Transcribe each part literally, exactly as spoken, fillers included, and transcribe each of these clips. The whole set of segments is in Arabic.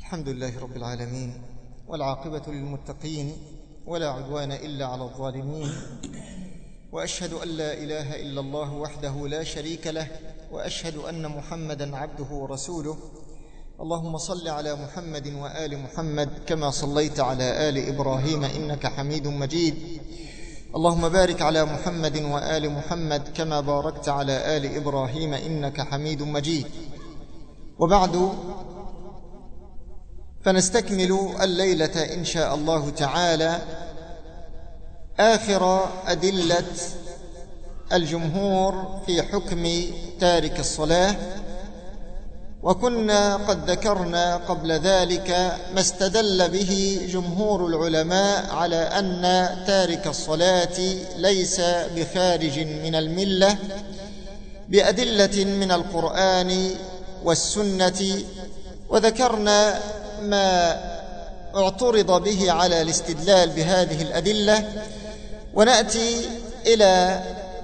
الحمد لله رب العالمين، والعاقبة للمتقين، ولا عدوان إلا على الظالمين، وأشهد أن لا إله إلا الله وحده لا شريك له، وأشهد أن محمدًا عبده ورسوله. اللهم صل على محمد وآل محمد كما صليت على آل إبراهيم إنك حميد مجيد. اللهم بارك على محمد وآل محمد كما باركت على آل إبراهيم إنك حميد مجيد. وبعد، فنستكمل الليلة إن شاء الله تعالى آخر أدلة الجمهور في حكم تارك الصلاة. وكنا قد ذكرنا قبل ذلك ما استدل به جمهور العلماء على أن تارك الصلاة ليس بخارج من الملة بأدلة من القرآن والسنة، وذكرنا ما اعترض به على الاستدلال بهذه الأدلة. ونأتي إلى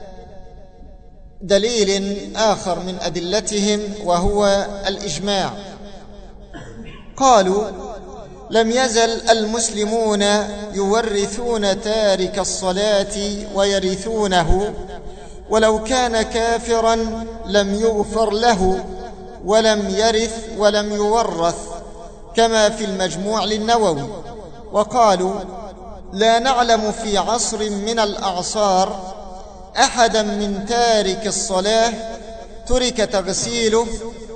دليل آخر من أدلتهم، وهو الإجماع. قالوا: لم يزل المسلمون يورثون تارك الصلاة ويرثونه، ولو كان كافرا لم يغفر له ولم يرث ولم يورث، كما في المجموع للنووي. وقالوا: لا نعلم في عصر من الأعصار أحدا من تارك الصلاة ترك تغسيله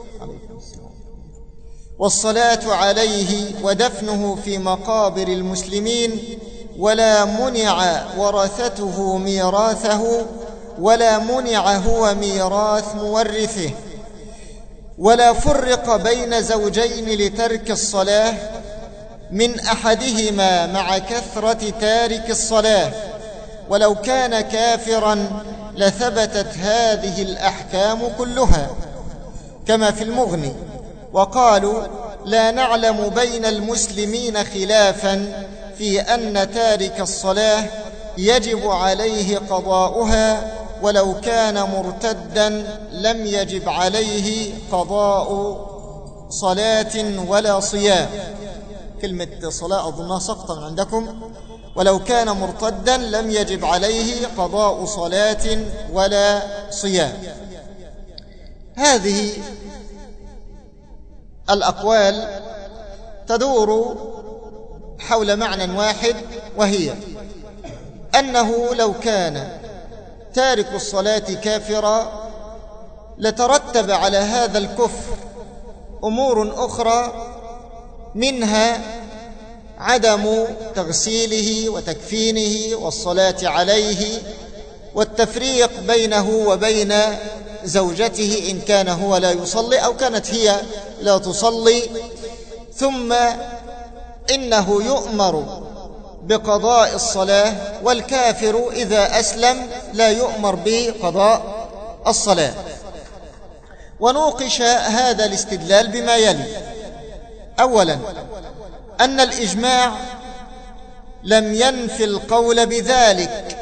والصلاة عليه ودفنه في مقابر المسلمين، ولا منع ورثته ميراثه، ولا منع هو ميراث مورثه، ولا فرق بين زوجين لترك الصلاة من أحدهما مع كثرة تارك الصلاة، ولو كان كافرا لثبتت هذه الأحكام كلها، كما في المغني. وقالوا: لا نعلم بين المسلمين خلافا في أن تارك الصلاة يجب عليه قضاؤها، ولو كان مرتدا لم يجب عليه قضاء صلاة ولا صيام. كلمة صلاة أظنها سقطا عندكم. ولو كان مرتدا لم يجب عليه قضاء صلاة ولا صيام. هذه الأقوال تدور حول معنى واحد، وهي أنه لو كان تارك الصلاة كافرا لترتب على هذا الكفر أمور أخرى، منها عدم تغسيله وتكفينه والصلاة عليه، والتفريق بينه وبين زوجته إن كان هو لا يصلي أو كانت هي لا تصلي. ثم إنه يؤمر بقضاء الصلاة، والكافر إذا أسلم لا يؤمر بقضاء الصلاة. ونوقش هذا الاستدلال بما يلي: أولا، أن الإجماع لم ينفي القول بذلك،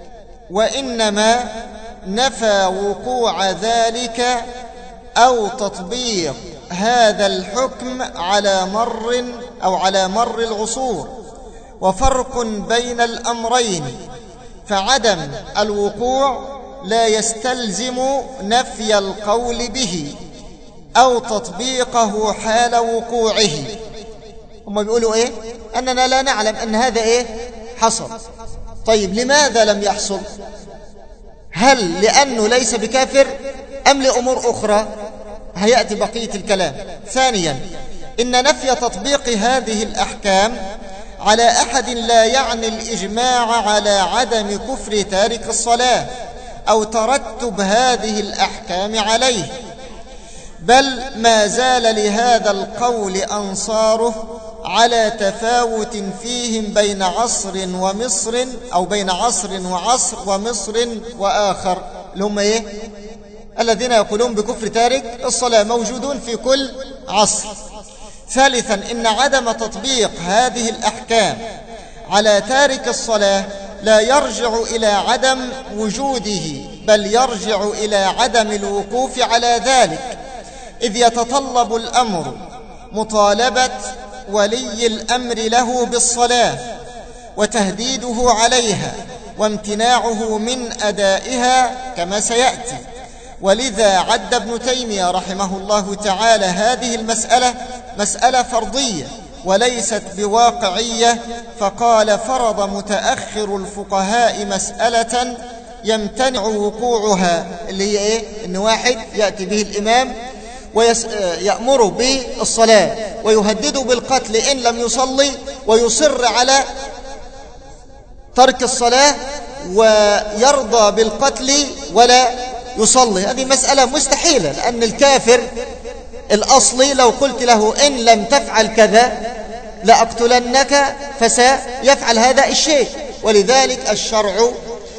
وإنما نفى وقوع ذلك أو تطبيق هذا الحكم على مر أو على مر العصور. وفرق بين الأمرين، فعدم الوقوع لا يستلزم نفي القول به أو تطبيقه حال وقوعه. هم بيقولوا إيه؟ أننا لا نعلم أن هذا إيه؟ حصل. طيب لماذا لم يحصل؟ هل لأنه ليس بكافر أم لأمور أخرى؟ هيأتي بقية الكلام. ثانيا، إن نفي تطبيق هذه الأحكام على أحد لا يعني الإجماع على عدم كفر تارك الصلاة أو ترتب هذه الأحكام عليه، بل ما زال لهذا القول أنصاره على تفاوت فيهم بين عصر ومصر، أو بين عصر وعصر ومصر وآخر، اللي هم إيه؟ الذين يقولون بكفر تارك الصلاة موجودون في كل عصر. ثالثا، إن عدم تطبيق هذه الأحكام على تارك الصلاة لا يرجع إلى عدم وجوده، بل يرجع إلى عدم الوقوف على ذلك، إذ يتطلب الأمر مطالبة ولي الأمر له بالصلاة وتهديده عليها وامتناعه من أدائها كما سيأتي. ولذا عد ابن تيمية رحمه الله تعالى هذه المسألة مسألة فرضية وليست بواقعية، فقال: فرض متأخر الفقهاء مسألة يمتنع وقوعها، اللي هي إيه؟ إن واحد يأتي به الإمام ويأمر بالصلاة ويهدده بالقتل إن لم يصلي، ويصر على ترك الصلاة ويرضى بالقتل ولا يصلي. هذه مسألة مستحيلة، لأن الكافر الأصلي لو قلت له إن لم تفعل كذا لأقتلنك فسيفعل هذا الشيء. ولذلك الشرع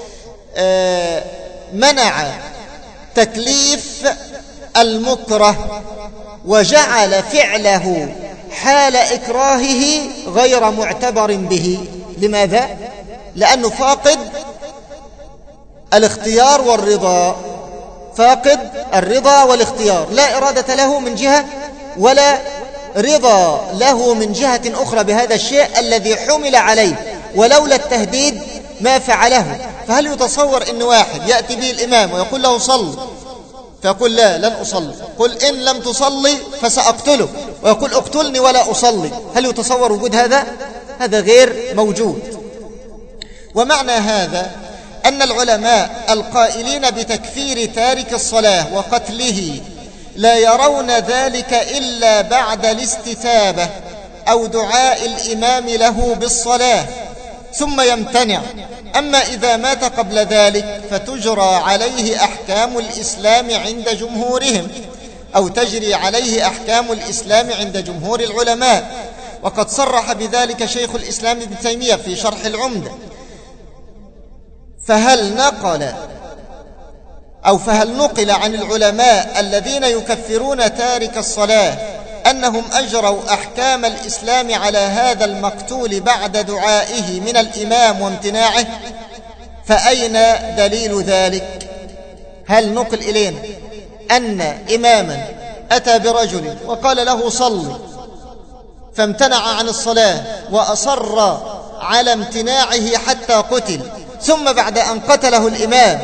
منع تكليف المكره وجعل فعله حال إكراهه غير معتبر به. لماذا؟ لأنه فاقد الاختيار والرضا، فاقد الرضا والاختيار، لا إرادة له من جهة ولا رضا له من جهة أخرى بهذا الشيء الذي حمل عليه، ولولا التهديد ما فعله. فهل يتصور أن واحد يأتي به الإمام ويقول له صل، فيقول لا لن أصلي، قل إن لم تصلي فسأقتله، ويقول اقتلني ولا أصلي؟ هل يتصور وجود هذا؟ هذا غير موجود. ومعنى هذا أن العلماء القائلين بتكفير تارك الصلاة وقتله لا يرون ذلك إلا بعد الاستتابة أو دعاء الإمام له بالصلاة ثم يمتنع. أما إذا مات قبل ذلك فتجرى عليه أحكام الإسلام عند جمهورهم، أو تجري عليه أحكام الإسلام عند جمهور العلماء. وقد صرح بذلك شيخ الإسلام ابن تيمية في شرح العمدة. فهل نقل أو فهل نقل عن العلماء الذين يكفرون تارك الصلاة أنهم أجروا أحكام الإسلام على هذا المقتول بعد دعائه من الإمام وامتناعه؟ فأين دليل ذلك؟ هل نقل إلينا أن إماما أتى برجل وقال له صل فامتنع عن الصلاة وأصر على امتناعه حتى قتل، ثم بعد أن قتله الإمام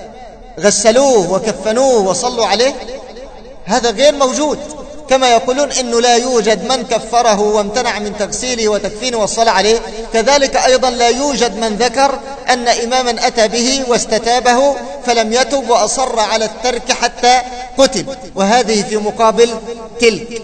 غسلوه وكفنوه وصلوا عليه؟ هذا غير موجود. كما يقولون إنه لا يوجد من كفره وامتنع من تغسيله وتكفينه والصلاة عليه، كذلك أيضا لا يوجد من ذكر أن إماما أتى به واستتابه فلم يتب وأصر على الترك حتى قتل، وهذه في مقابل تلك.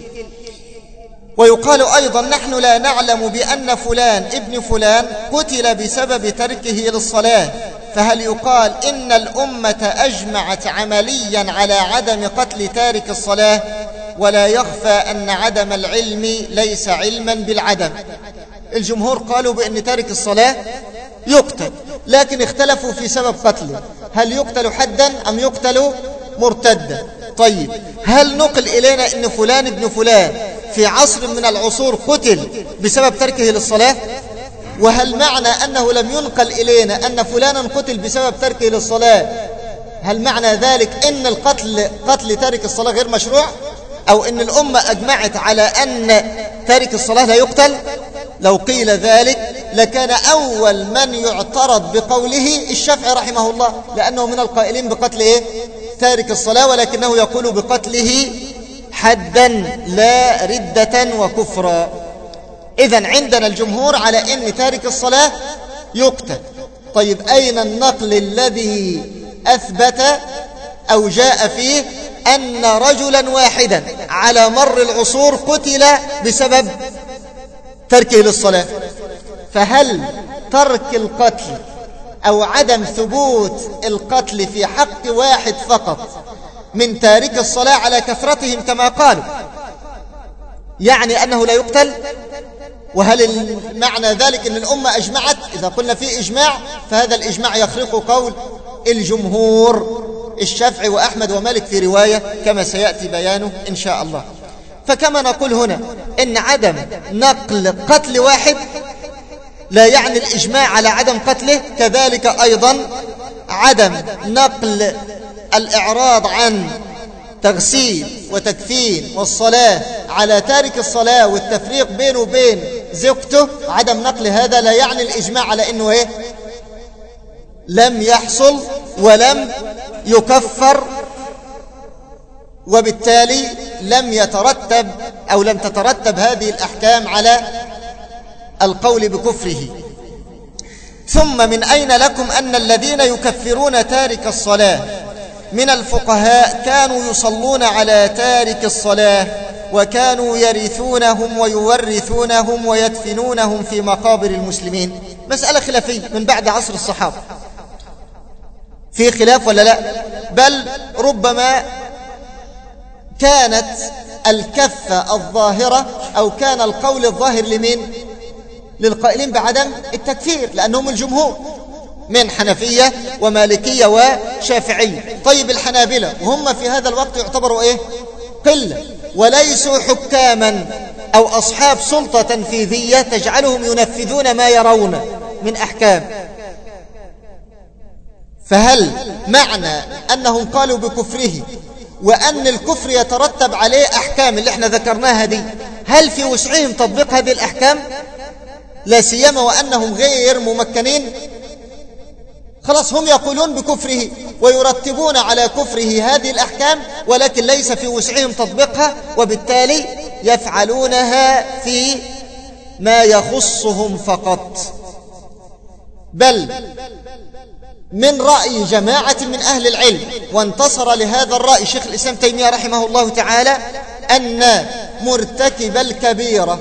ويقال أيضا: نحن لا نعلم بأن فلان ابن فلان قتل بسبب تركه للصلاة، فهل يقال إن الأمة أجمعت عمليا على عدم قتل تارك الصلاة؟ ولا يخفى أن عدم العلم ليس علما بالعدم. الجمهور قالوا بأن تارك الصلاة يقتل، لكن اختلفوا في سبب قتله، هل يقتل حدا أم يقتل مرتدا؟ طيب، هل نقل إلينا أن فلان ابن فلان في عصر من العصور قتل بسبب تركه للصلاة؟ وهل معنى أنه لم ينقل إلينا أن فلانا قتل بسبب تركه للصلاة هل معنى ذلك أن القتل قتل تارك الصلاة غير مشروع، أو أن الأمة أجمعت على أن تارك الصلاة لا يقتل؟ لو قيل ذلك لكان أول من يعترض بقوله الشافعي رحمه الله، لأنه من القائلين بقتل إيه؟ تارك الصلاة، ولكنه يقول بقتله حدا لا ردة وكفرا. إذن عندنا الجمهور على أن تارك الصلاة يقتل. طيب، أين النقل الذي أثبت أو جاء فيه أن رجلا واحدا على مر العصور قتل بسبب تركه للصلاة؟ فهل ترك القتل أو عدم ثبوت القتل في حق واحد فقط من تارك الصلاة على كثرتهم كما قالوا يعني أنه لا يقتل؟ وهل معنى ذلك أن الأمة أجمعت؟ إذا قلنا في إجماع فهذا الإجماع يخرق قول الجمهور الشافعي وأحمد ومالك في رواية كما سيأتي بيانه إن شاء الله. فكما نقول هنا إن عدم نقل قتل واحد لا يعني الإجماع على عدم قتله، كذلك أيضا عدم نقل الإعراض عن تغسيل وتكفين والصلاة على تارك الصلاة والتفريق بينه وبين زوجته، عدم نقل هذا لا يعني الإجماع على أنه إيه؟ لم يحصل ولم يكفر، وبالتالي لم يترتب أو لم تترتب هذه الأحكام على القول بكفره. ثم من أين لكم أن الذين يكفرون تارك الصلاة من الفقهاء كانوا يصلون على تارك الصلاة وكانوا يرثونهم ويورثونهم ويدفنونهم في مقابر المسلمين؟ مسألة خلافية من بعد عصر الصحابة، في خلاف ولا لا؟ بل ربما كانت الكفة الظاهرة أو كان القول الظاهر لمن؟ للقائلين بعدم التكفير، لأنهم الجمهور من حنفية ومالكية وشافعية. طيب الحنابلة وهم في هذا الوقت يعتبروا إيه؟ قلة، وليسوا حكاما أو أصحاب سلطة تنفيذية تجعلهم ينفذون ما يرون من أحكام. فهل معنى أنهم قالوا بكفره وأن الكفر يترتب عليه أحكام اللي احنا ذكرناها دي، هل في وسعهم تطبيق هذه الأحكام؟ لا سيما وأنهم غير ممكنين. خلاص هم يقولون بكفره ويرتبون على كفره هذه الأحكام، ولكن ليس في وسعهم تطبيقها، وبالتالي يفعلونها في ما يخصهم فقط. بل من رأي جماعة من أهل العلم، وانتصر لهذا الرأي شيخ الإسلام تيمية رحمه الله تعالى، أن مرتكب الكبيرة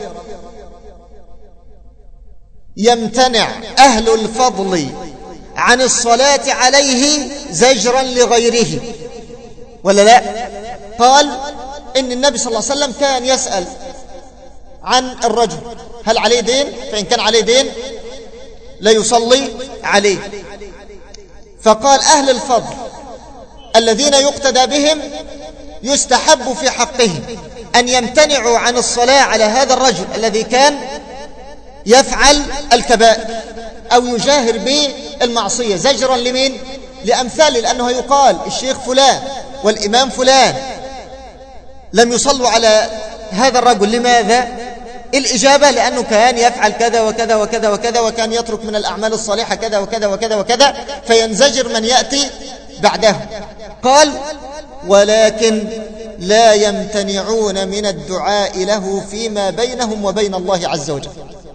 يمتنع أهل الفضل عن الصلاة عليه زجرا لغيره، ولا لا؟ قال إن النبي صلى الله عليه وسلم كان يسأل عن الرجل هل عليه دين، فإن كان عليه دين لا يصلي عليه. فقال أهل الفضل الذين يقتدى بهم يستحب في حقهم أن يمتنعوا عن الصلاة على هذا الرجل الذي كان يفعل الكبائر أو يجاهر بالمعصية، زجرا لمن؟ لأمثال، لأنه يقال الشيخ فلان والإمام فلان لم يصلوا على هذا الرجل. لماذا؟ الإجابة لأنه كان يفعل كذا وكذا وكذا وكذا، وكان يترك من الأعمال الصالحة كذا وكذا وكذا وكذا، فينزجر من يأتي بعده. قال ولكن لا يمتنعون من الدعاء له فيما بينهم وبين الله عز وجل.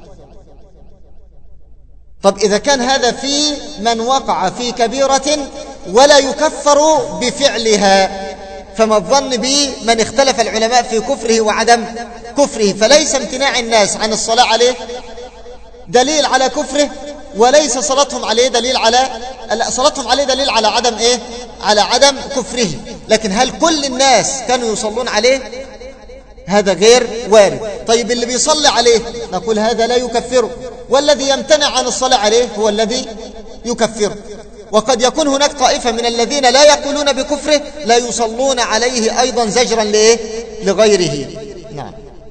طب إذا كان هذا في من وقع في كبيرة ولا يكفر بفعلها، فما الظن بمن اختلف العلماء في كفره وعدم كفره؟ فليس امتناع الناس عن الصلاة عليه دليل على كفره، وليس صلاتهم عليه دليل على صلاتهم عليه دليل على عدم ايه؟ على عدم كفره. لكن هل كل الناس كانوا يصلون عليه؟ هذا غير وارد. طيب اللي بيصلي عليه نقول هذا لا يكفره، والذي يمتنع عن الصلاة عليه هو الذي يكفره. وقد يكون هناك طائفة من الذين لا يقولون بكفره لا يصلون عليه أيضا زجرا لإيه؟ لغيره. نعم.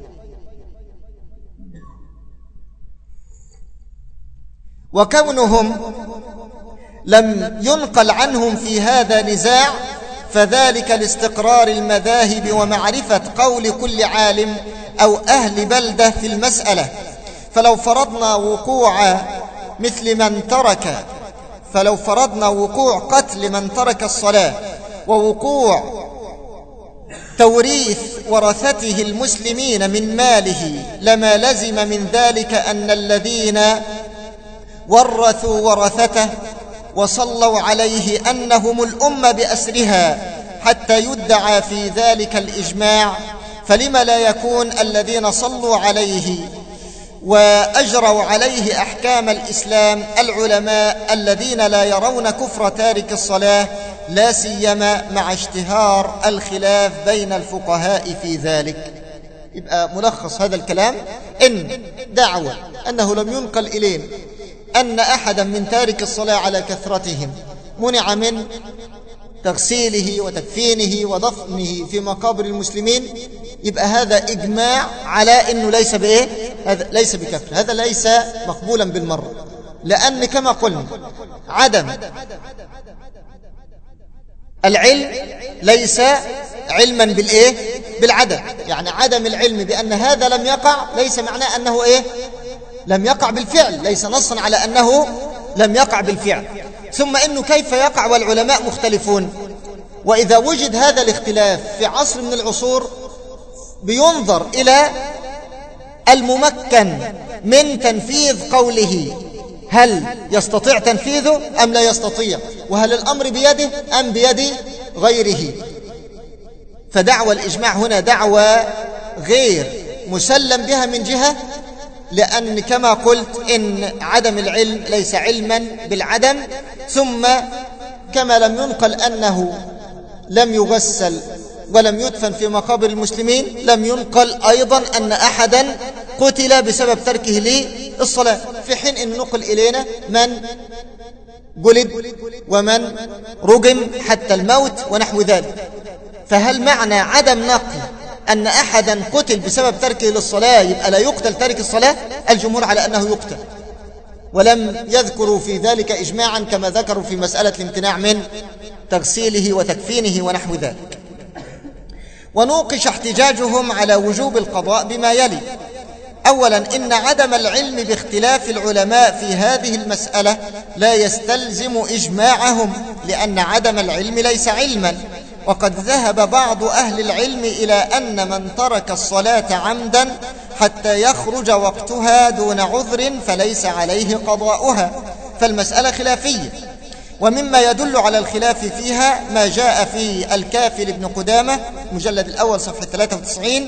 وكونهم لم ينقل عنهم في هذا نزاع فذلك لاستقرار المذاهب ومعرفة قول كل عالم أو أهل بلدة في المسألة. فلو فرضنا وقوع مثل من ترك فلو فرضنا وقوع قتل من ترك الصلاة ووقوع توريث ورثته المسلمين من ماله لما لزم من ذلك أن الذين ورثوا ورثته وصلوا عليه أنهم الأمة بأسرها حتى يدعى في ذلك الإجماع، فلما لا يكون الذين صلوا عليه وأجروا عليه أحكام الإسلام العلماء الذين لا يرون كفر تارك الصلاة، لا سيما مع اشتهار الخلاف بين الفقهاء في ذلك. يبقى ملخص هذا الكلام إن دعوة أنه لم ينقل إلينا أن أحدا من تارك الصلاة على كثرتهم منع من تغسيله وتكفينه ودفنه في مقابر المسلمين، يبقى هذا إجماع على أنه ليس بإيه؟ هذا ليس بكفر، هذا ليس مقبولا بالمرة. لأن كما قلنا عدم العلم ليس علما بالإيه؟ بالعدم. يعني عدم العلم بأن هذا لم يقع ليس معناه أنه إيه؟ لم يقع بالفعل، ليس نصا على أنه لم يقع بالفعل. ثم إنه كيف يقع والعلماء مختلفون؟ وإذا وجد هذا الاختلاف في عصر من العصور بينظر إلى الممكن من تنفيذ قوله، هل يستطيع تنفيذه أم لا يستطيع، وهل الأمر بيده أم بيد غيره. فدعوى الإجماع هنا دعوى غير مسلم بها من جهة، لأن كما قلت إن عدم العلم ليس علما بالعدم، ثم كما لم ينقل أنه لم يغسل ولم يدفن في مقابر المسلمين، لم ينقل أيضا أن أحدا قتل بسبب تركه للصلاة، في حين أن نقل إلينا من جلد ومن رجم حتى الموت ونحو ذلك. فهل معنى عدم نقل أن أحدا قتل بسبب تركه للصلاة يبقى لا يقتل تارك الصلاة؟ الجمهور على أنه يقتل، ولم يذكروا في ذلك إجماعا كما ذكروا في مسألة الامتناع من تغسيله وتكفينه ونحو ذلك. ونوقش احتجاجهم على وجوب القضاء بما يلي: أولا، إن عدم العلم باختلاف العلماء في هذه المسألة لا يستلزم إجماعهم، لأن عدم العلم ليس علما. وقد ذهب بعض أهل العلم إلى أن من ترك الصلاة عمدا حتى يخرج وقتها دون عذر فليس عليه قضاؤها، فالمسألة خلافية. ومما يدل على الخلاف فيها ما جاء في الكافي لابن قدامة مجلد الأول صفحة ثلاثة وتسعين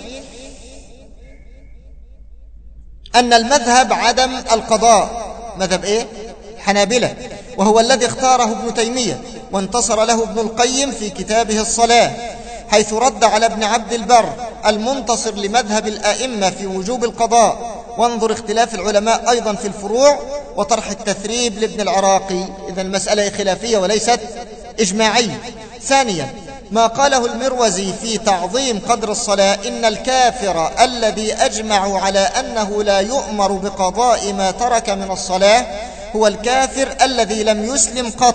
أن المذهب عدم القضاء، مذهب إيه؟ حنابلة، وهو الذي اختاره ابن تيمية وانتصر له ابن القيم في كتابه الصلاة، حيث رد على ابن عبد البر المنتصر لمذهب الآئمة في وجوب القضاء. وانظر اختلاف العلماء أيضا في الفروع وطرح التثريب لابن العراقي. إذن المسألة خلافية وليست إجماعية. ثانيا، ما قاله المروزي في تعظيم قدر الصلاة: إن الكافر الذي أجمعوا على أنه لا يؤمر بقضاء ما ترك من الصلاة هو الكافر الذي لم يسلم قط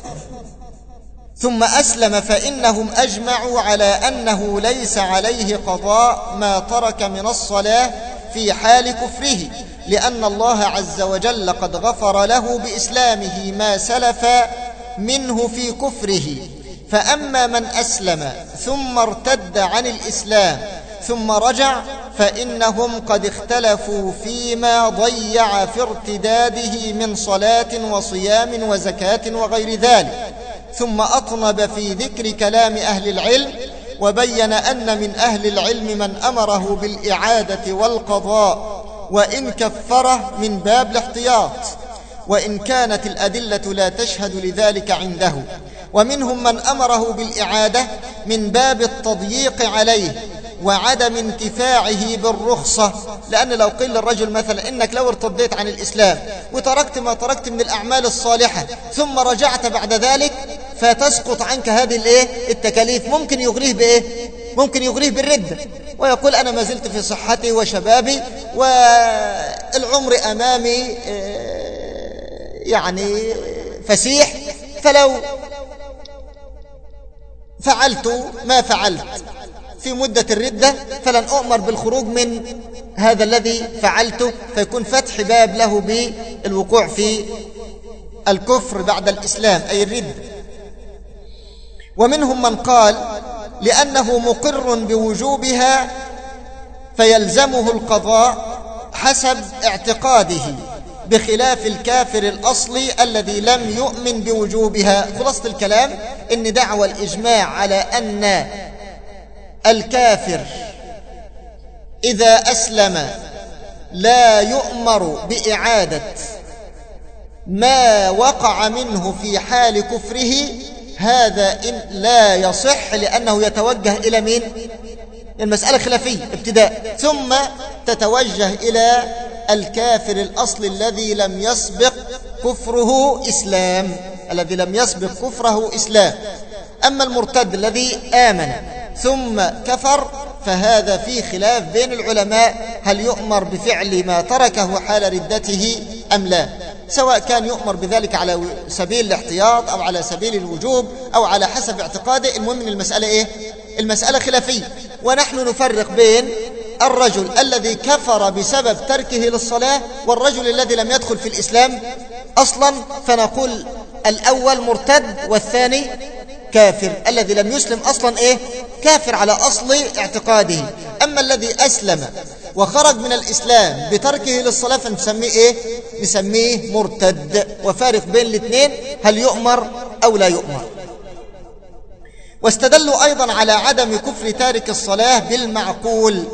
ثم أسلم، فإنهم أجمعوا على أنه ليس عليه قضاء ما ترك من الصلاة في حال كفره، لأن الله عز وجل قد غفر له بإسلامه ما سلف منه في كفره. فأما من أسلم ثم ارتد عن الإسلام ثم رجع فإنهم قد اختلفوا فيما ضيع في ارتداده من صلاة وصيام وزكاة وغير ذلك. ثم أطنب في ذكر كلام أهل العلم وبين أن من أهل العلم من أمره بالإعادة والقضاء وإن كفره من باب الاحتياط، وإن كانت الأدلة لا تشهد لذلك عنده. ومنهم من أمره بالإعادة من باب التضييق عليه وعدم انتفاعه بالرخصة، لأن لو قيل للرجل مثلا إنك لو ارتديت عن الإسلام وتركت ما تركت من الأعمال الصالحة ثم رجعت بعد ذلك فتسقط عنك هذه الايه التكاليف، ممكن يغريه بإيه؟ ممكن يغريه بالردة، ويقول أنا ما زلت في صحتي وشبابي والعمر أمامي يعني فسيح، فلو فعلت ما فعلت في مدة الردة فلن أؤمر بالخروج من هذا الذي فعلته، فيكون فتح باب له بالوقوع في الكفر بعد الإسلام أي الردة. ومنهم من قال لأنه مقر بوجوبها فيلزمه القضاء حسب اعتقاده، بخلاف الكافر الأصلي الذي لم يؤمن بوجوبها. خلاصة الكلام إن دعوى الإجماع على أن الكافر إذا أسلم لا يؤمر بإعادة ما وقع منه في حال كفره، هذا إن لا يصح، لأنه يتوجه إلى مين؟ المسألة خلافية ابتداء، ثم تتوجه إلى الكافر الأصل الذي لم يسبق كفره إسلام، الذي لم يسبق كفره إسلام. أما المرتد الذي آمن ثم كفر فهذا في خلاف بين العلماء، هل يؤمر بفعل ما تركه حال ردته أم لا. سواء كان يؤمر بذلك على سبيل الاحتياط أو على سبيل الوجوب أو على حسب اعتقاده. المهم أن المسألة إيه؟ المسألة خلافية. ونحن نفرق بين الرجل الذي كفر بسبب تركه للصلاة والرجل الذي لم يدخل في الإسلام أصلا، فنقول الأول مرتد والثاني كافر. الذي لم يسلم أصلا إيه؟ كافر على أصل اعتقاده. أما الذي أسلم وخرج من الإسلام بتركه للصلاة فنسميه إيه؟ نسميه مرتد. وفارق بين الاثنين، هل يؤمر أو لا يؤمر. واستدلوا أيضا على عدم كفر تارك الصلاة بالمعقول،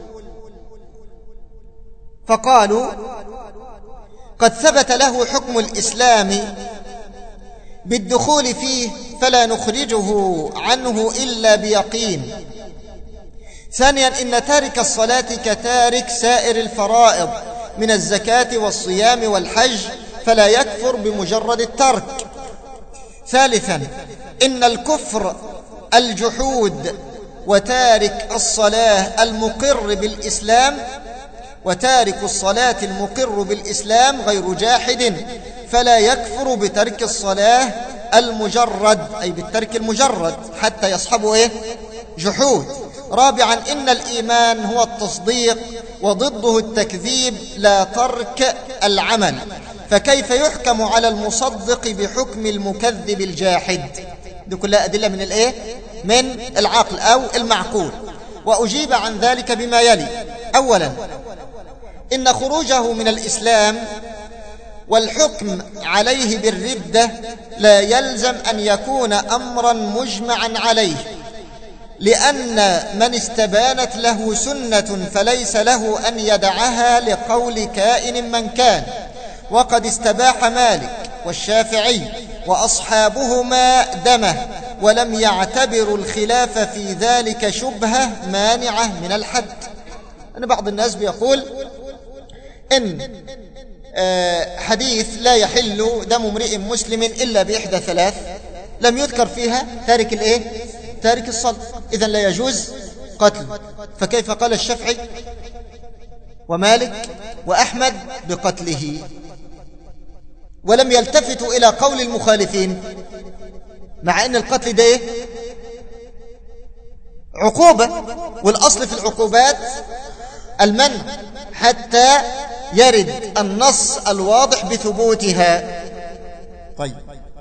فقالوا قد ثبت له حكم الإسلام بالدخول فيه فلا نخرجه عنه إلا بيقين. ثانيا إن تارك الصلاة كتارك سائر الفرائض من الزكاة والصيام والحج فلا يكفر بمجرد الترك. ثالثا إن الكفر الجحود وتارك الصلاة المقر بالإسلام وتارك الصلاة المقر بالإسلام غير جاحد فلا يكفر بترك الصلاة المجرد، أي بالترك المجرد حتى يصحبه إيه؟ جحود. رابعا إن الإيمان هو التصديق وضده التكذيب لا ترك العمل، فكيف يحكم على المصدق بحكم المكذب الجاحد؟ دي كلها أدلة من الإيه؟ من العقل أو المعقول. وأجيب عن ذلك بما يلي. أولا إن خروجه من الإسلام والحكم عليه بالردة لا يلزم أن يكون أمرا مجمعا عليه، لأن من استبانت له سنة فليس له أن يدعها لقول كائن من كان. وقد استباح مالك والشافعي وأصحابهما دمه ولم يعتبروا الخلاف في ذلك شبهة مانعة من الحد. أن بعض الناس بيقول إن حديث لا يحل دم امرئ مسلم إلا بإحدى ثلاث لم يذكر فيها تارك الإيه؟ تارك الصلاة، إذن لا يجوز قتل. فكيف قال الشافعي ومالك وأحمد بقتله؟ ولم يلتفتوا إلى قول المخالفين، مع أن القتل ده إيه؟ عقوبة، والأصل في العقوبات المنع حتى يرد النص الواضح بثبوتها. طيب،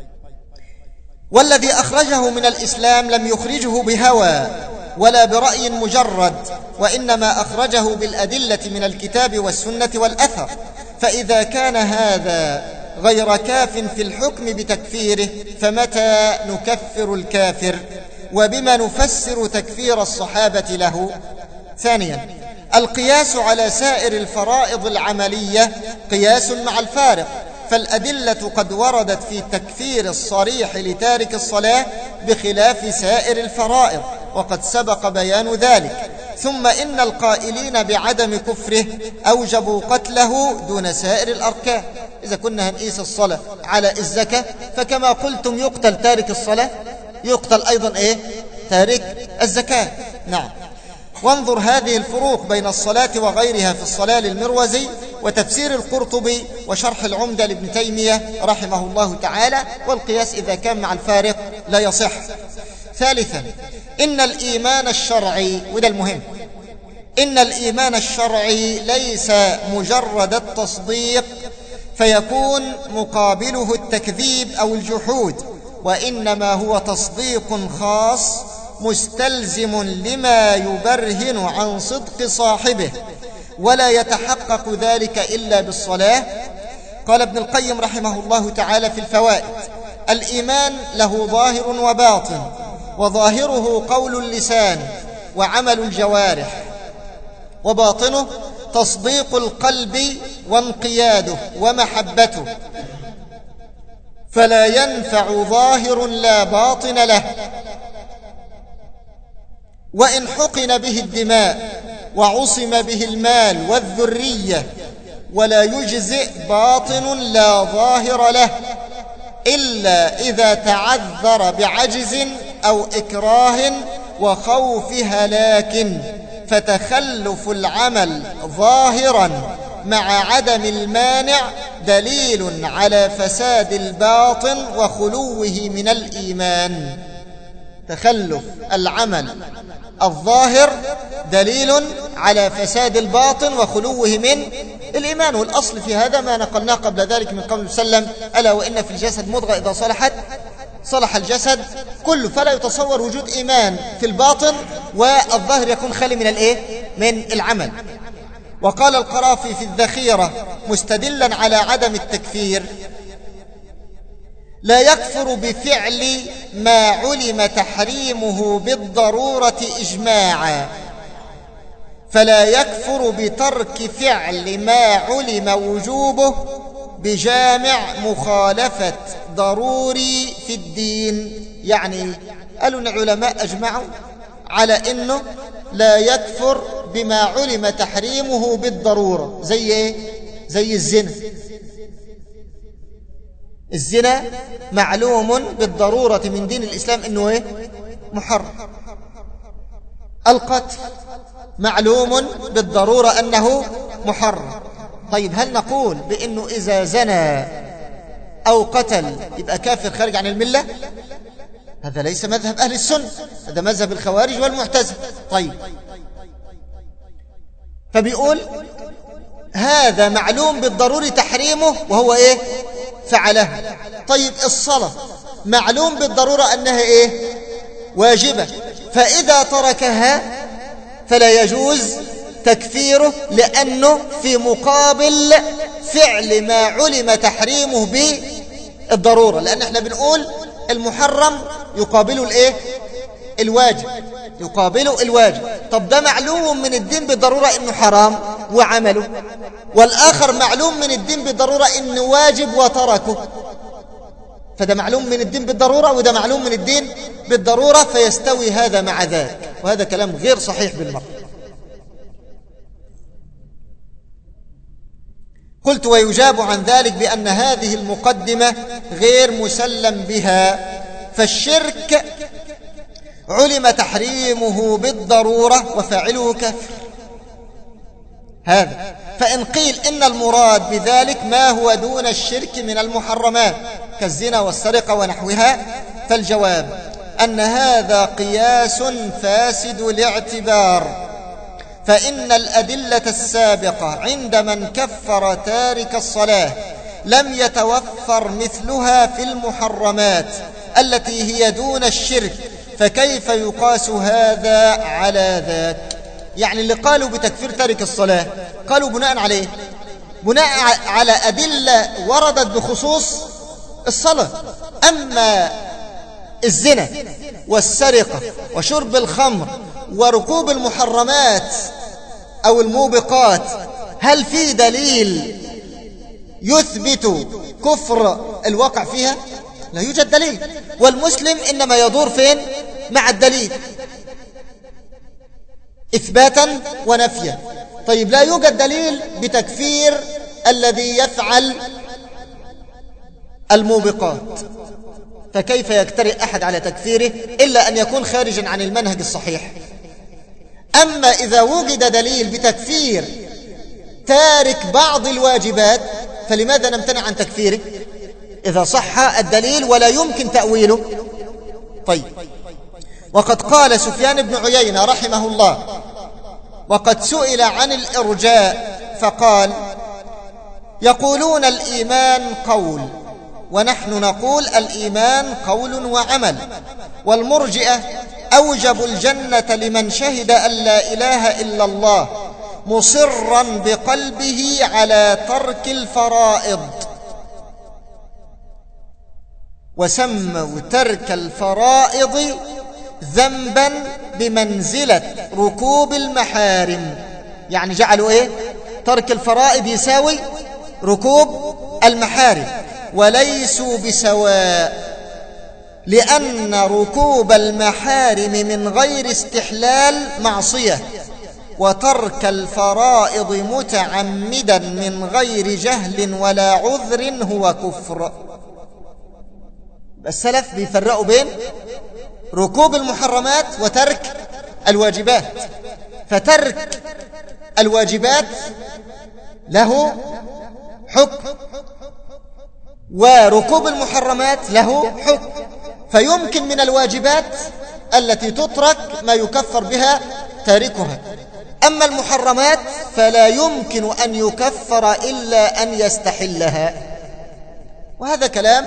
والذي أخرجه من الإسلام لم يخرجه بهوى ولا برأي مجرد، وإنما أخرجه بالأدلة من الكتاب والسنة والأثر. فإذا كان هذا غير كاف في الحكم بتكفيره فمتى نكفر الكافر؟ وبما نفسر تكفير الصحابة له؟ ثانيا القياس على سائر الفرائض العملية قياس مع الفارق، فالأدلة قد وردت في التكفير الصريح لتارك الصلاة بخلاف سائر الفرائض، وقد سبق بيان ذلك. ثم إن القائلين بعدم كفره أوجبوا قتله دون سائر الأركان. إذا كنا هنقيس الصلاة على الزكاة فكما قلتم يقتل تارك الصلاة يقتل أيضا إيه؟ تارك الزكاة. نعم. وانظر هذه الفروق بين الصلاة وغيرها في الصلاة للمروزي وتفسير القرطبي وشرح العمدة لابن تيمية رحمه الله تعالى، والقياس إذا كان مع الفارق لا يصح. ثالثا إن الإيمان الشرعي، وده المهم، إن الإيمان الشرعي ليس مجرد التصديق فيكون مقابله التكذيب أو الجحود، وإنما هو تصديق خاص مستلزم لما يبرهن عن صدق صاحبه، ولا يتحقق ذلك إلا بالصلاة. قال ابن القيم رحمه الله تعالى في الفوائد: الإيمان له ظاهر وباطن، وظاهره قول اللسان وعمل الجوارح، وباطنه تصديق القلب وانقياده ومحبته، فلا ينفع ظاهر لا باطن له، وإن حقن به الدماء وعصم به المال والذرية، ولا يجزئ باطن لا ظاهر له إلا إذا تعذر بعجز أو إكراه وخوف هلاك، فتخلف العمل ظاهرا مع عدم المانع دليل على فساد الباطن وخلوه من الإيمان. تخلف العمل الظاهر دليل على فساد الباطن وخلوه من الإيمان. والأصل في هذا ما نقلناه قبل ذلك من قول وسلم: ألا وإن في الجسد مضغة إذا صلحت صلح الجسد كله. فلا يتصور وجود إيمان في الباطن والظاهر يكون خالي من الإيه؟ من العمل. وقال القرافي في الذخيرة مستدلا على عدم التكفير: لا يكفر بفعل ما علم تحريمه بالضرورة إجماعا، فلا يكفر بترك فعل ما علم وجوبه بجامع مخالفة ضروري في الدين. يعني قالوا أن العلماء أجمعوا على أنه لا يكفر بما علم تحريمه بالضرورة. زي إيه؟ زي الزنا. الزنا معلوم بالضرورة من دين الإسلام أنه إيه؟ محرم. القتل معلوم بالضرورة أنه محرم. طيب هل نقول بأنه إذا زنى أو قتل يبقى كافر خارج عن الملة؟ هذا ليس مذهب أهل السنة، هذا مذهب الخوارج والمعتزلة. طيب فبيقول هذا معلوم بالضروري تحريمه وهو إيه؟ فعله. طيب الصلاة معلوم بالضرورة أنها إيه؟ واجبة، فإذا تركها فلا يجوز تكفيره لأنه في مقابل فعل ما علم تحريمه بالضرورة. لأن احنا بنقول المحرم يقابله الإيه؟ الواجب، يقابله الواجب. طب ده معلوم من الدين بالضرورة إنه حرام وعمله، والآخر معلوم من الدين بالضرورة إنه واجب وتركه. فده معلوم من الدين بالضرورة وده معلوم من الدين بالضرورة، فيستوي هذا مع ذاك. وهذا كلام غير صحيح بالمرة. قلت: ويجاب عن ذلك بأن هذه المقدمة غير مسلم بها، فالشرك علم تحريمه بالضرورة وفاعله كافر. هذا فإن قيل إن المراد بذلك ما هو دون الشرك من المحرمات كالزنا والسرقة ونحوها، فالجواب أن هذا قياس فاسد الاعتبار، فإن الأدلة السابقة عند من كفر تارك الصلاة لم يتوفر مثلها في المحرمات التي هي دون الشرك، فكيف يقاس هذا على ذاك؟ يعني اللي قالوا بتكفير تارك الصلاة قالوا بناء عليه بناء على أدلة وردت بخصوص الصلاة. أما الزنا والسرقة وشرب الخمر وركوب المحرمات أو الموبقات، هل في دليل يثبت كفر الواقع فيها؟ لا يوجد دليل. والمسلم إنما يدور فين؟ مع الدليل إثباتا ونفيا. طيب لا يوجد دليل بتكفير الذي يفعل الموبقات، فكيف يجترئ أحد على تكفيره إلا أن يكون خارجا عن المنهج الصحيح؟ أما إذا وجد دليل بتكفير تارك بعض الواجبات فلماذا نمتنع عن تكفيره إذا صح الدليل ولا يمكن تأويله؟ طيب، وقد قال سفيان بن عيينة رحمه الله وقد سئل عن الإرجاء فقال: يقولون الإيمان قول ونحن نقول الإيمان قول وعمل، والمرجئة أوجبوا الجنة لمن شهد أن لا إله إلا الله مصرا بقلبه على ترك الفرائض، وسموا ترك الفرائض ذنبا بمنزلة ركوب المحارم. يعني جعلوا إيه؟ ترك الفرائض يساوي ركوب المحارم، وليسوا بسواء، لأن ركوب المحارم من غير استحلال معصية، وترك الفرائض متعمدا من غير جهل ولا عذر هو كفر. السلف بيفرقوا بين ركوب المحرمات وترك الواجبات، فترك الواجبات له حكم، وركوب المحرمات له حكم. فيمكن من الواجبات التي تترك ما يكفر بها تاركها، أما المحرمات فلا يمكن أن يكفر إلا أن يستحلها. وهذا كلام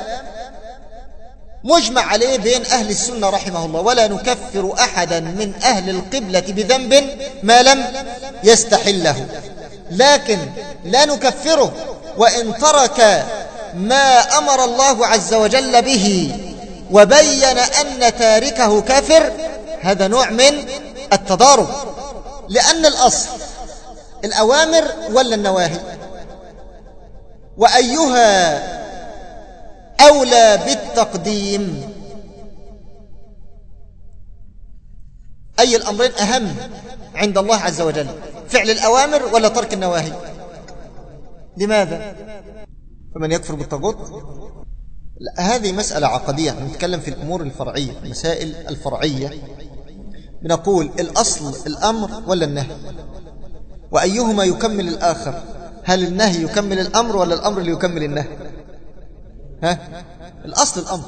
مجمع عليه بين أهل السنة رحمه الله، ولا نكفر أحدا من أهل القبلة بذنب ما لم يستحله، لكن لا نكفره وإن ترك ما أمر الله عز وجل به وبين أن تاركه كافر. هذا نوع من التضارب، لأن الأصل الأوامر ولا النواهي؟ وأيها أولى بالتقديم؟ أي الأمرين أهم عند الله عز وجل، فعل الأوامر ولا ترك النواهي؟ لماذا؟ فمن يكفر بالطاغوت، هذه مسألة عقدية. نتكلم في الأمور الفرعية، المسائل الفرعية بنقول الأصل الأمر ولا النهي، وأيهما يكمل الآخر؟ هل النهي يكمل الأمر ولا الأمر اللي يكمل النهي؟ ها؟ الأصل الأمر.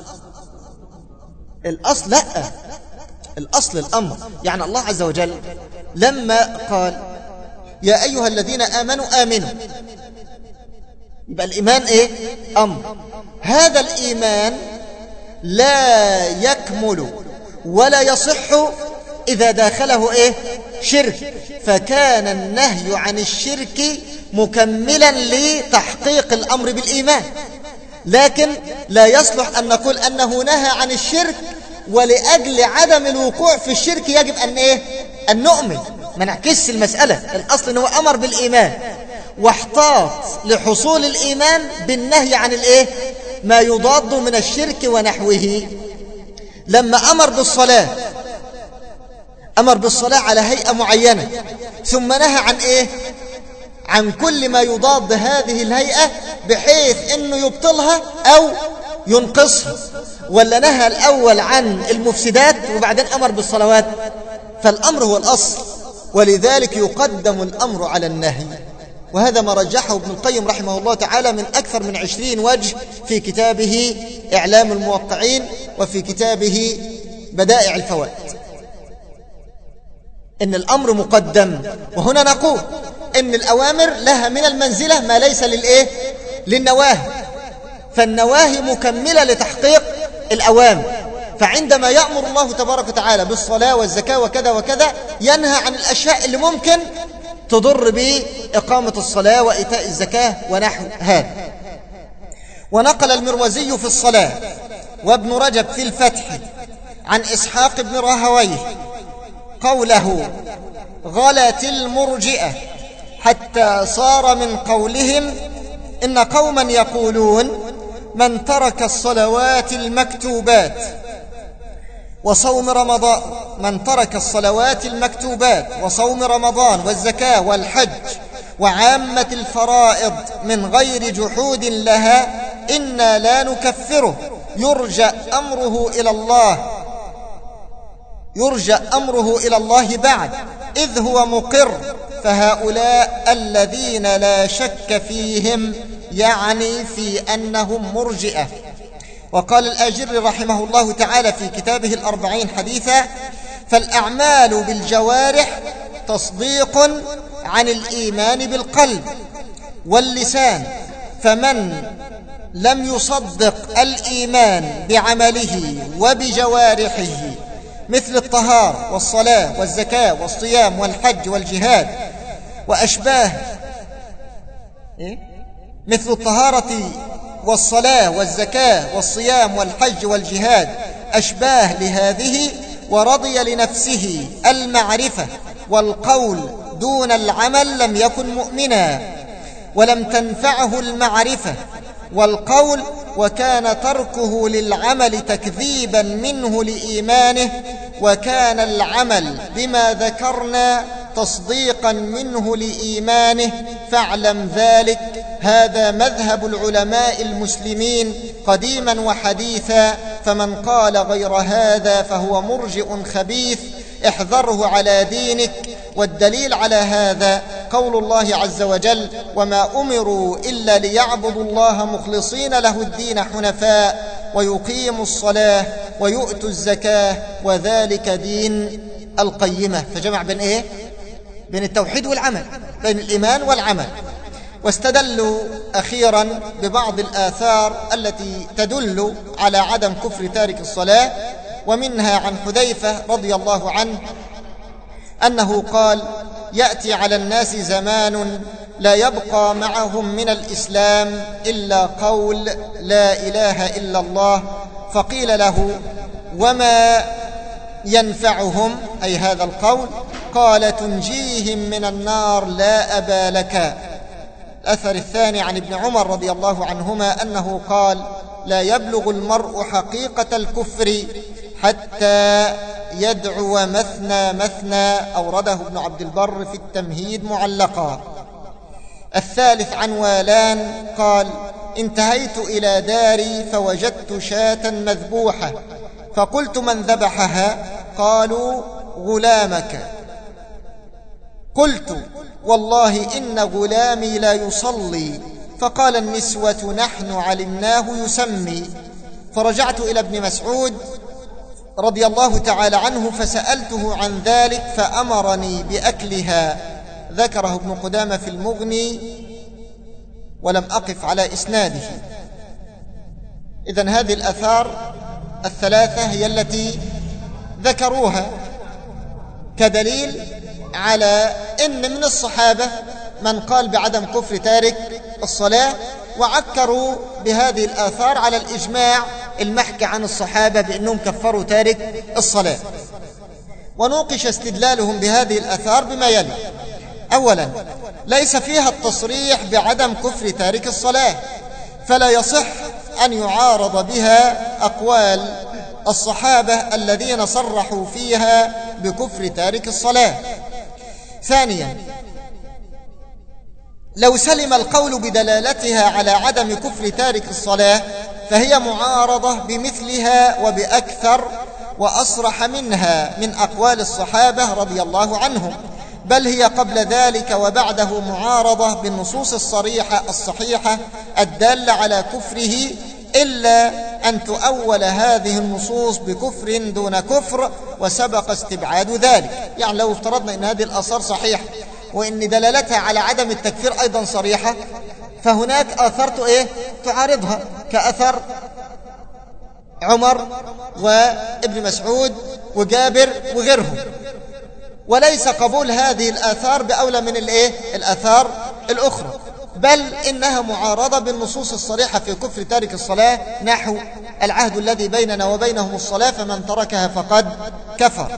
الأصل لا، الأصل الأمر. يعني الله عز وجل لما قال يا أيها الذين آمنوا آمنوا، يبقى الإيمان إيه؟ أمر. هذا الإيمان لا يكمل ولا يصح إذا داخله إيه؟ شرك، فكان النهي عن الشرك مكملا لتحقيق الأمر بالإيمان. لكن لا يصلح أن نقول أنه نهى عن الشرك ولأجل عدم الوقوع في الشرك يجب أن إيه؟ أن نؤمن. ما نعكس المسألة، الأصل أنه أمر بالإيمان واحتاط لحصول الإيمان بالنهي عن الإيه؟ ما يضاد من الشرك ونحوه. لما أمر بالصلاة أمر بالصلاة على هيئة معينة، ثم نهى عن إيه؟ عن كل ما يضاد هذه الهيئة بحيث أنه يبطلها أو ينقصها، ولا نهى الأول عن المفسدات وبعدين أمر بالصلوات؟ فالأمر هو الأصل، ولذلك يقدم الأمر على النهي. وهذا ما رجحه ابن القيم رحمه الله تعالى من أكثر من عشرين وجه في كتابه إعلام الموقعين وفي كتابه بدائع الفوائد، إن الأمر مقدم. وهنا نقول إن الأوامر لها من المنزلة ما ليس للإيه؟ للنواهي، فالنواهي مكملة لتحقيق الأوامر. فعندما يأمر الله تبارك وتعالى بالصلاة والزكاة وكذا وكذا، ينهى عن الأشياء اللي ممكن تضر بإقامة الصلاة وإيتاء الزكاة ونحو هذا. ونقل المروزي في الصلاة وابن رجب في الفتح عن إسحاق بن راهويه قوله: غلت المرجئة حتى صار من قولهم إن قوما يقولون من ترك الصلوات المكتوبات وصوم رمضان من ترك الصلوات المكتوبات وصوم رمضان والزكاة والحج وعامة الفرائض من غير جحود لها إنا لا نكفره، يرجى أمره إلى الله يرجى أمره إلى الله بعد، إذ هو مقر. فهؤلاء الذين لا شك فيهم يعني في أنهم مرجئة. وقال الآجري رحمه الله تعالى في كتابه الأربعين حديثا: فالأعمال بالجوارح تصديق عن الإيمان بالقلب واللسان، فمن لم يصدق الإيمان بعمله وبجوارحه مثل الطهارة والصلاة والزكاة والصيام والحج والجهاد وأشباه إيه؟ مثل الطهارة والصلاة والزكاة والصيام والحج والجهاد أشباه لهذه، ورضي لنفسه المعرفة والقول دون العمل لم يكن مؤمنا، ولم تنفعه المعرفة والقول، وكان تركه للعمل تكذيبا منه لإيمانه، وكان العمل بما ذكرنا تصديقا منه لإيمانه، فاعلم ذلك. هذا مذهب العلماء المسلمين قديما وحديثا، فمن قال غير هذا فهو مرجئ خبيث، احذره على دينك. والدليل على هذا قول الله عز وجل: وما أمروا إلا ليعبدوا الله مخلصين له الدين حنفاء ويقيموا الصلاة ويؤتوا الزكاة وذلك دين القيمة. فجمع بين إيه؟ بين التوحيد والعمل، بين الإيمان والعمل. واستدلوا أخيرا ببعض الآثار التي تدل على عدم كفر تارك الصلاة، ومنها عن حذيفة رضي الله عنه أنه قال: يأتي على الناس زمان لا يبقى معهم من الإسلام إلا قول لا إله إلا الله. فقيل له: وما ينفعهم أي هذا القول؟ قال: تنجيهم من النار لا أبا لك. الأثر الثاني عن ابن عمر رضي الله عنهما أنه قال: لا يبلغ المرء حقيقة الكفر حتى يدعو مثنى مثنى. أورده ابن عبد البر في التمهيد معلقا. الثالث عن والان قال: انتهيت إلى داري فوجدت شاة مذبوحة فقلت: من ذبحها؟ قالوا: غلامك. قلت: والله إن غلامي لا يصلي. فقال النسوة: نحن علمناه يسمي. فرجعت إلى ابن مسعود رضي الله تعالى عنه فسألته عن ذلك فأمرني بأكلها. ذكره ابن قدامة في المغني ولم أقف على إسناده. إذن هذه الآثار الثلاثة هي التي ذكروها كدليل على إن من الصحابة من قال بعدم كفر تارك الصلاة، وعكروا بهذه الآثار على الإجماع المحكي عن الصحابة بأنهم كفروا تارك الصلاة. ونوقش استدلالهم بهذه الآثار بما يلي: أولا، ليس فيها التصريح بعدم كفر تارك الصلاة، فلا يصح أن يعارض بها أقوال الصحابة الذين صرحوا فيها بكفر تارك الصلاة. ثانيا، لو سلم القول بدلالتها على عدم كفر تارك الصلاة فهي معارضة بمثلها وبأكثر وأصرح منها من أقوال الصحابة رضي الله عنهم، بل هي قبل ذلك وبعده معارضة بالنصوص الصريحة الصحيحة الدالة على كفره، إلا أن تؤول هذه النصوص بكفر دون كفر وسبق استبعاد ذلك. يعني لو افترضنا أن هذه الآثار صحيحة وإن دلالتها على عدم التكفير أيضا صريحة، فهناك آثار إيه؟ تعارضها، كأثر عمر وابن مسعود وجابر وغيرهم. وليس قبول هذه الآثار بأولى من الإيه؟ الآثار الأخرى، بل إنها معارضة بالنصوص الصريحة في كفر تارك الصلاة، نحو العهد الذي بيننا وبينهم الصلاة فمن تركها فقد كفر.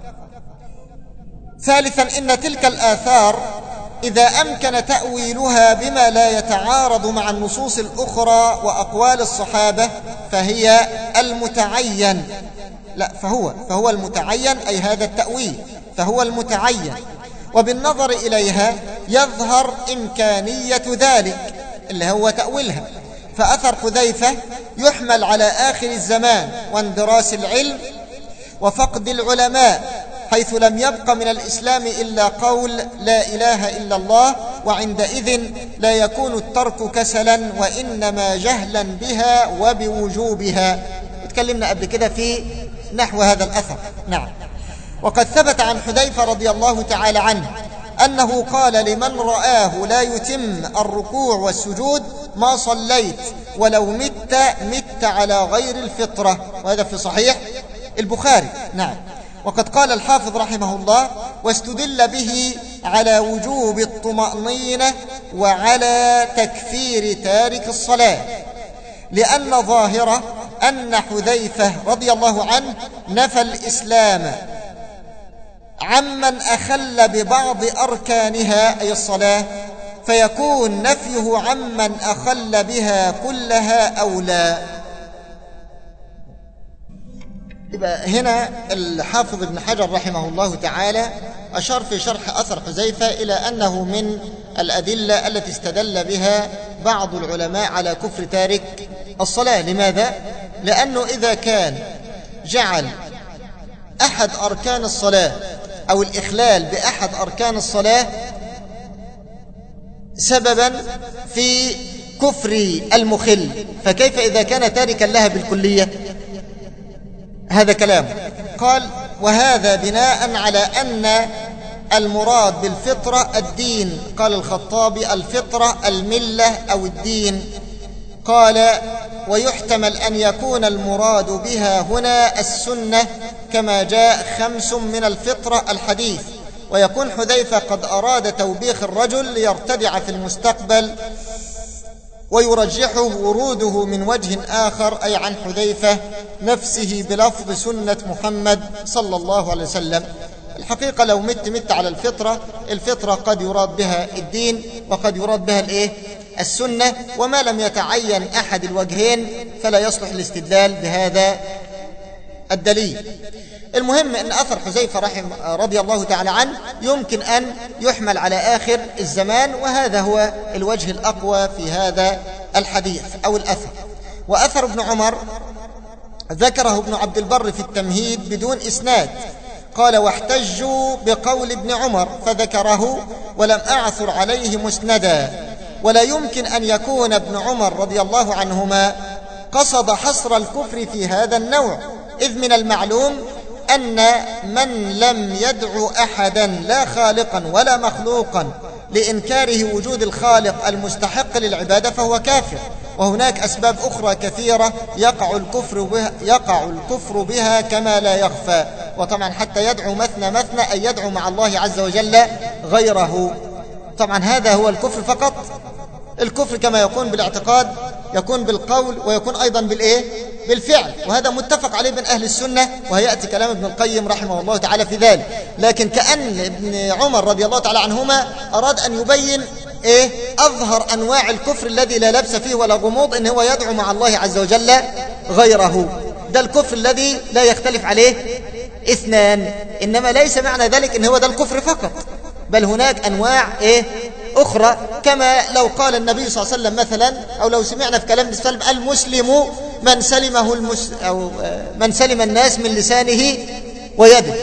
ثالثا، إن تلك الآثار إذا أمكن تأويلها بما لا يتعارض مع النصوص الأخرى وأقوال الصحابة فهي المتعين. لا فهو فهو المتعين، أي هذا التأويل فهو المتعين، وبالنظر إليها يظهر إمكانية ذلك اللي هو تأويلها. فأثر حذيفة يحمل على آخر الزمان واندراس العلم وفقد العلماء، حيث لم يبق من الإسلام إلا قول لا إله إلا الله، وعندئذ لا يكون الترك كسلا وإنما جهلا بها وبوجوبها. اتكلمنا قبل كده في نحو هذا الأثر. نعم. وقد ثبت عن حذيفة رضي الله تعالى عنه أنه قال لمن رآه لا يتم الركوع والسجود: ما صليت ولو مت مت على غير الفطرة. وهذا في صحيح البخاري. نعم. وقد قال الحافظ رحمه الله: واستدل به على وجوب الطمأنينة وعلى تكفير تارك الصلاة، لأن ظاهره أن حذيفة رضي الله عنه نفى الإسلام عمن أخل ببعض أركانها أي الصلاة، فيكون نفيه عمن أخل بها كلها أولى. يبقى هنا الحافظ ابن حجر رحمه الله تعالى أشار في شرح أثر حذيفة إلى أنه من الأدلة التي استدل بها بعض العلماء على كفر تارك الصلاة. لماذا؟ لأنه إذا كان جعل أحد أركان الصلاة أو الإخلال بأحد أركان الصلاة سببا في كفر المخل، فكيف إذا كان تاركا لها بالكلية؟ هذا كلام. قال: وهذا بناء على أن المراد بالفطرة الدين. قال الخطابي: الفطرة الملة أو الدين. قال: ويحتمل أن يكون المراد بها هنا السنة، كما جاء خمس من الفطرة الحديث، ويكون حذيفة قد أراد توبيخ الرجل ليرتدع في المستقبل، ويرجحه وروده من وجه آخر، أي عن حذيفة نفسه بلفظ سنة محمد صلى الله عليه وسلم. الحقيقة لو مت مت على الفطرة، الفطرة قد يراد بها الدين وقد يراد بها الإيه؟ السنة، وما لم يتعين أحد الوجهين فلا يصلح الاستدلال بهذا الدليل. المهم أن أثر حذيفة رحمه رضي الله تعالى عنه يمكن أن يحمل على آخر الزمان، وهذا هو الوجه الأقوى في هذا الحديث أو الأثر. وأثر ابن عمر ذكره ابن عبد البر في التمهيد بدون إسناد. قال: واحتجوا بقول ابن عمر فذكره ولم أعثر عليه مسندا. ولا يمكن أن يكون ابن عمر رضي الله عنهما قصد حصر الكفر في هذا النوع، إذ من المعلوم أن من لم يدعو أحدا لا خالقا ولا مخلوقا لإنكاره وجود الخالق المستحق للعبادة فهو كافر. وهناك أسباب أخرى كثيرة يقع الكفر بها, يقع الكفر بها كما لا يخفى. وطبعا حتى يدعو مثنى مثنى أي يدعو مع الله عز وجل غيره. طبعا هذا هو الكفر فقط. الكفر كما يكون بالاعتقاد يكون بالقول ويكون أيضا بالإيه؟ بالفعل، وهذا متفق عليه بين أهل السنة، وهيأتي كلام ابن القيم رحمه الله تعالى في ذلك. لكن كأن ابن عمر رضي الله تعالى عنهما أراد أن يبين إيه؟ أظهر أنواع الكفر الذي لا لبس فيه ولا غموض، إن هو يدعو مع الله عز وجل غيره. ده الكفر الذي لا يختلف عليه اثنان. إنما ليس معنى ذلك إن هو ده الكفر فقط، بل هناك أنواع إيه؟ أخرى، كما لو قال النبي صلى الله عليه وسلم مثلا، أو لو سمعنا في كلام السلم: المسلم من سلمه المس أو من سلم الناس من لسانه ويده،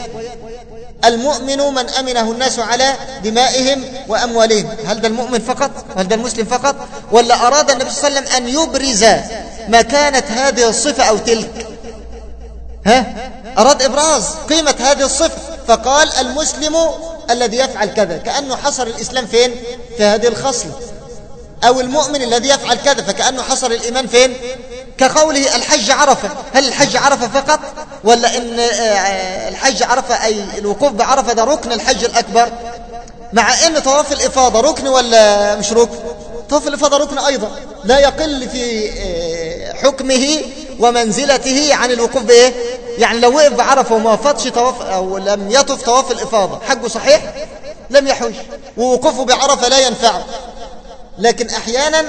المؤمن من أمنه الناس على دمائهم وأموالهم. هل ده المؤمن فقط؟ هل ده المسلم فقط؟ ولا أراد النبي صلى الله عليه وسلم أن يبرز مكانة هذه الصفة أو تلك؟ ها؟ أراد إبراز قيمة هذه الصفة، فقال: المسلم الذي يفعل كذا، كأنه حصر الإسلام فين؟ في هذه الخصلة. أو المؤمن الذي يفعل كذا، فكأنه حصر الإيمان فين؟ كقوله: الحج عرفة. هل الحج عرفة فقط؟ ولا إن الحج عرفة أي الوقوف بعرفة ده ركن الحج الأكبر؟ مع إن طواف الإفاضة ركن ولا مش ركن؟ طواف الإفاضة ركن أيضا، لا يقل في حكمه ومنزلته عن الوقوف بإيه؟ يعني لو وقف بعرفة وما فاتش طواف أو لم يطف طواف الإفاضة، حجه صحيح؟ لم يحج، ووقوفه بعرفة لا ينفعه. لكن أحيانا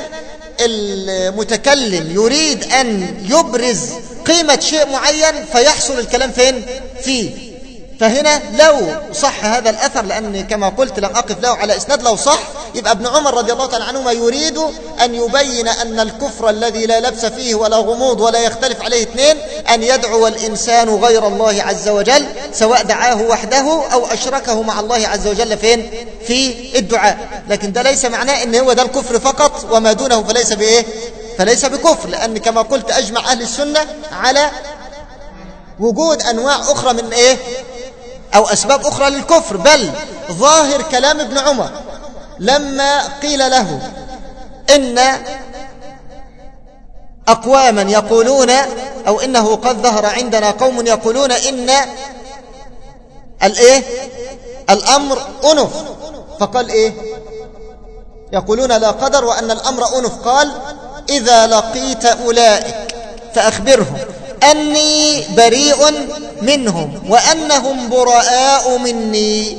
المتكلم يريد أن يبرز قيمة شيء معين فيحصل الكلام فين؟ فيه. فهنا لو صح هذا الأثر، لأن كما قلت لم أقف له على إسناد، لو صح يبقى ابن عمر رضي الله تعالى عنهما يريد أن يبين أن الكفر الذي لا لبس فيه ولا غموض ولا يختلف عليه اثنين أن يدعو الإنسان غير الله عز وجل، سواء دعاه وحده أو أشركه مع الله عز وجل فين؟ في الدعاء. لكن ده ليس معناه أن هو ده الكفر فقط، وما دونه فليس بإيه؟ فليس بكفر، لأن كما قلت أجمع أهل السنة على وجود أنواع أخرى من إيه؟ أو أسباب أخرى للكفر. بل ظاهر كلام ابن عمر لما قيل له إن أقواما يقولون، أو إنه قد ظهر عندنا قوم يقولون إن الإيه؟ الأمر أنف، فقال إيه؟ يقولون لا قدر وأن الأمر أنف. قال: إذا لقيت أولئك فأخبرهم أني بريء منهم وأنهم براء مني.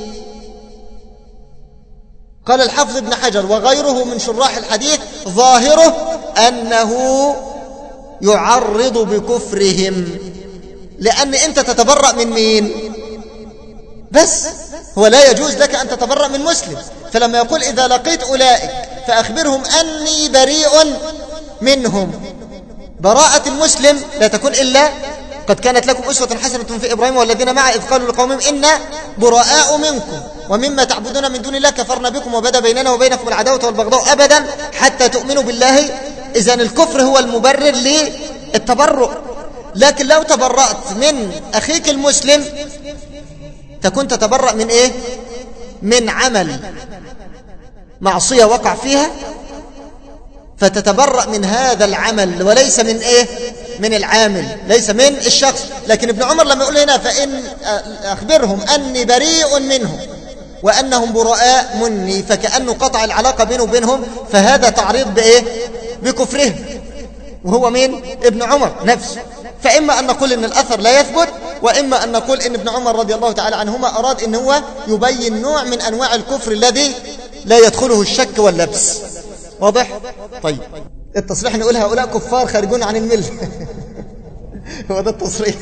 قال الحافظ ابن حجر وغيره من شراح الحديث: ظاهره أنه يعرض بكفرهم، لأن أنت تتبرأ من مين؟ بس هو لا يجوز لك أن تتبرأ من مسلم. فلما يقول إذا لقيت أولئك فأخبرهم أني بريء منهم، براءة المسلم لا تكون إلا قد كانت لكم أسوة حسنة في إبراهيم والذين معه إذ قالوا لقومهم إنا براء منكم ومما تعبدون من دون الله كفرنا بكم وبدا بيننا وبينكم العداوة والبغضاء أبدا حتى تؤمنوا بالله. إذن الكفر هو المبرر للتبرؤ. لكن لو تبرأت من أخيك المسلم تكون تتبرأ من إيه؟ من عمل معصية وقع فيها، فتتبرأ من هذا العمل وليس من إيه؟ من العامل، ليس من الشخص. لكن ابن عمر لما يقول هنا فإن أخبرهم أني بريء منهم وأنهم براء مني، فكأنه قطع العلاقة بينه وبينهم، فهذا تعريض بإيه؟ بكفرهم، وهو مين؟ ابن عمر نفسه. فإما أن نقول إن الأثر لا يثبت، وإما أن نقول إن ابن عمر رضي الله تعالى عنهما أراد إن هو يبين نوع من أنواع الكفر الذي لا يدخله الشك واللبس. واضح؟ طيب التصريح نقول هؤلاء كفار خارجون عن الملة هو ده التصريح.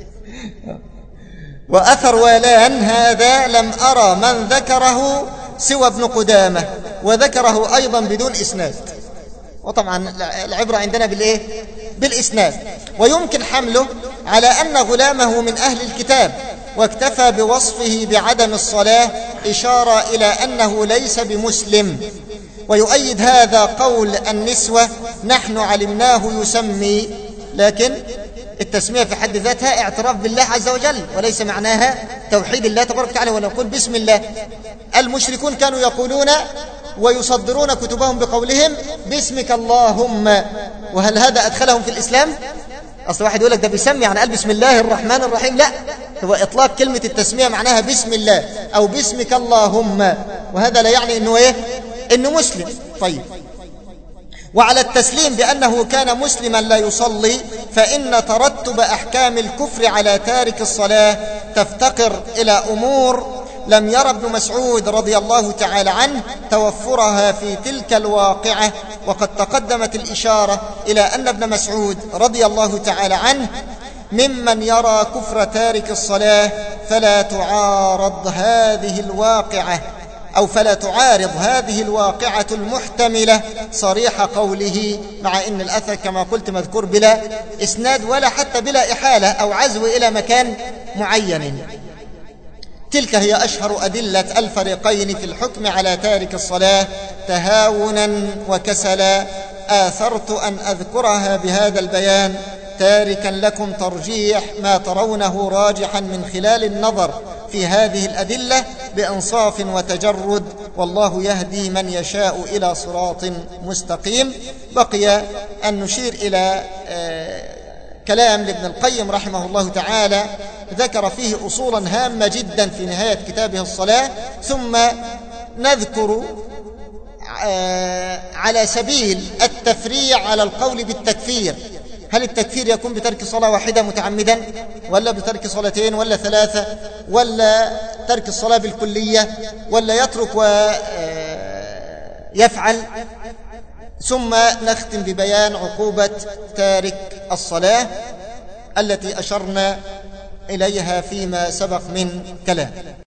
وأثر والان هذا لم أرى من ذكره سوى ابن قدامة، وذكره أيضا بدون إسناد. وطبعا العبرة عندنا بالإيه؟ بالإسناد. ويمكن حمله على أن غلامه من أهل الكتاب، واكتفى بوصفه بعدم الصلاة إشارة إلى أنه ليس بمسلم. ويؤيد هذا قول النسوة نحن علمناه يسمي، لكن التسمية في حد ذاتها اعتراف بالله عز وجل، وليس معناها توحيد الله تبارك وتعالى. ونقول بسم الله. المشركون كانوا يقولون ويصدرون كتبهم بقولهم باسمك اللهم، وهل هذا أدخلهم في الإسلام؟ أصل واحد يقول لك ده بيسمي يعني قال بسم الله الرحمن الرحيم، لا، هو إطلاق كلمة التسمية معناها بسم الله أو باسمك اللهم، وهذا لا يعني إنه إيه؟ إنه مسلم. طيب، وعلى التسليم بأنه كان مسلما لا يصلي، فإن ترتب أحكام الكفر على تارك الصلاة تفتقر إلى أمور لم ير ابن مسعود رضي الله تعالى عنه توفرها في تلك الواقعة. وقد تقدمت الإشارة إلى أن ابن مسعود رضي الله تعالى عنه ممن يرى كفر تارك الصلاة، فلا تعارض هذه الواقعة أو فلا تعارض هذه الواقعة المحتملة صريح قوله، مع أن الأثر كما قلت مذكور بلا إسناد ولا حتى بلا إحالة أو عزو إلى مكان معين. تلك هي أشهر أدلة الفريقين في الحكم على تارك الصلاة تهاونا وكسلا. آثرت أن أذكرها بهذا البيان تاركا لكم ترجيح ما ترونه راجحا من خلال النظر في هذه الأدلة بإنصاف وتجرد، والله يهدي من يشاء إلى صراط مستقيم. بقي أن نشير إلى كلام لابن القيم رحمه الله تعالى ذكر فيه أصولا هامة جدا في نهاية كتابه الصلاة، ثم نذكر على سبيل التفريع على القول بالتكفير. هل التكفير يكون بترك صلاة واحدة متعمدا، ولا بترك صلاتين، ولا ثلاثة، ولا ترك الصلاة بالكلية، ولا يترك ويفعل؟ ثم نختم ببيان عقوبة تارك الصلاة التي أشرنا إليها فيما سبق من كلام.